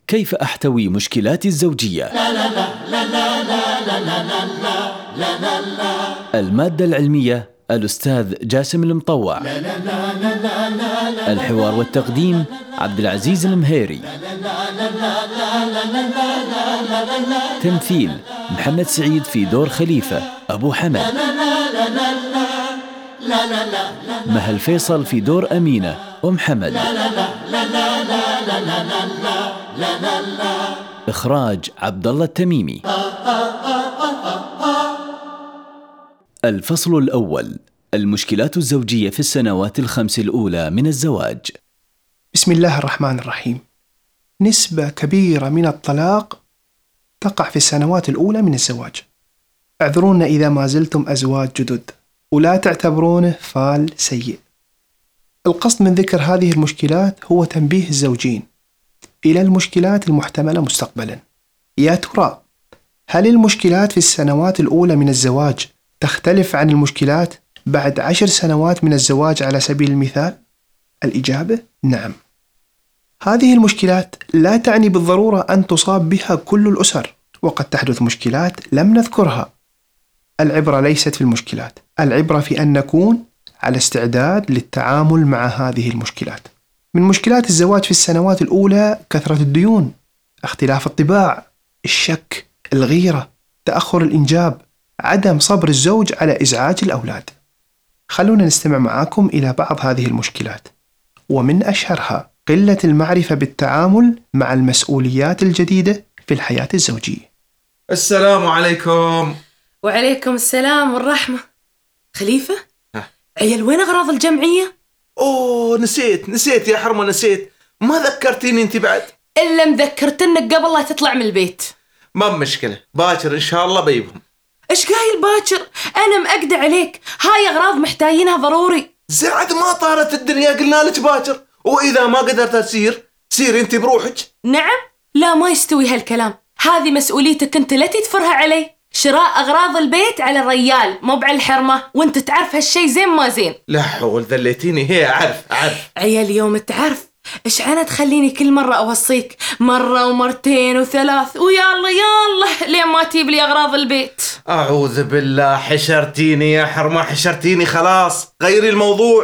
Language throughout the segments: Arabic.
كيف أحتوي مشكلاتي الزوجية؟ المادة العلمية الأستاذ جاسم المطوع. الحوار والتقديم عبد العزيز المهيري. تمثيل محمد سعيد في دور خليفة أبو حمد. مهل فيصل في دور أمينة أم حمد. إخراج عبد الله التميمي. الفصل الأول: المشكلات الزوجية في السنوات الخمس الأولى من الزواج. بسم الله الرحمن الرحيم. نسبة كبيرة من الطلاق تقع في السنوات الأولى من الزواج. اعذرونا إذا ما زلتم أزواج جدد، ولا تعتبرونه فال سيء. القصد من ذكر هذه المشكلات هو تنبيه الزوجين إلى المشكلات المحتملة مستقبلا. يا ترى هل المشكلات في السنوات الأولى من الزواج تختلف عن المشكلات بعد 10 سنوات من الزواج على سبيل المثال؟ الإجابة نعم. هذه المشكلات لا تعني بالضرورة أن تصاب بها كل الأسر، وقد تحدث مشكلات لم نذكرها. العبرة ليست في المشكلات، العبرة في أن نكون على استعداد للتعامل مع هذه المشكلات. من مشكلات الزواج في السنوات الأولى كثرة الديون، اختلاف الطباع، الشك، الغيرة، تأخر الإنجاب، عدم صبر الزوج على إزعاج الأولاد. خلونا نستمع معاكم إلى بعض هذه المشكلات، ومن أشهرها قلة المعرفة بالتعامل مع المسؤوليات الجديدة في الحياة الزوجية. السلام عليكم. وعليكم السلام والرحمة. خليفة؟ عيال وين أغراض الجمعية؟ أوه نسيت يا حرمة، نسيت. ما ذكرتيني أنت بعد؟ إلا مذكرتنك قبل لا تطلع من البيت. ما مشكلة، باكر إن شاء الله بيبهم. إيش قايل باكر؟ أنا مأكدة عليك، هاي أغراض محتاجينها ضروري. زعد ما طارت الدنيا، قلنا لك باكر، وإذا ما قدرت سيري أنت بروحك. نعم؟ لا، ما يستوي هالكلام، هذه مسؤوليتك أنت، لا تدفرها علي. شراء أغراض البيت على الريال مو على الحرمة، وأنت تعرف هالشي زين ما زين. لا حول، ذليتيني. هي عارف عيال يوم تعرف إيش أنا تخليني كل مرة أوصيك مرة ومرتين وثلاث ويلا لين ما تجيب لي أغراض البيت. أعوذ بالله، حشرتيني يا حرمة، حشرتيني. خلاص غيري الموضوع.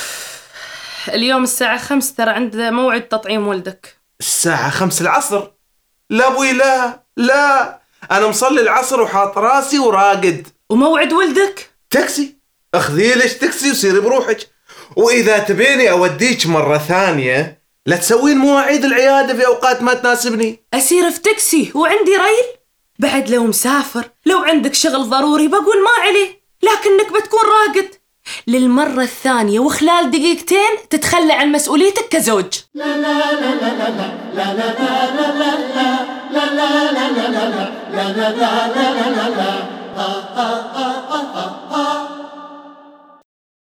اليوم الساعة 5 ترى عند موعد تطعيم ولدك. الساعة 5 العصر؟ لا أبوي، لا أنا مصلي العصر وحاط راسي وراقد. وموعد ولدك؟ تاكسي، اخذي ليش تاكسي وسيري بروحك. وإذا تبيني أوديك مرة ثانية لا تسوين مواعيد العيادة في أوقات ما تناسبني. أسير في تاكسي وعندي ريل؟ بعد لو مسافر، لو عندك شغل ضروري بقول ما عليه، لكنك بتكون راقد. للمرة الثانية وخلال دقيقتين تتخلى عن مسؤوليتك كزوج.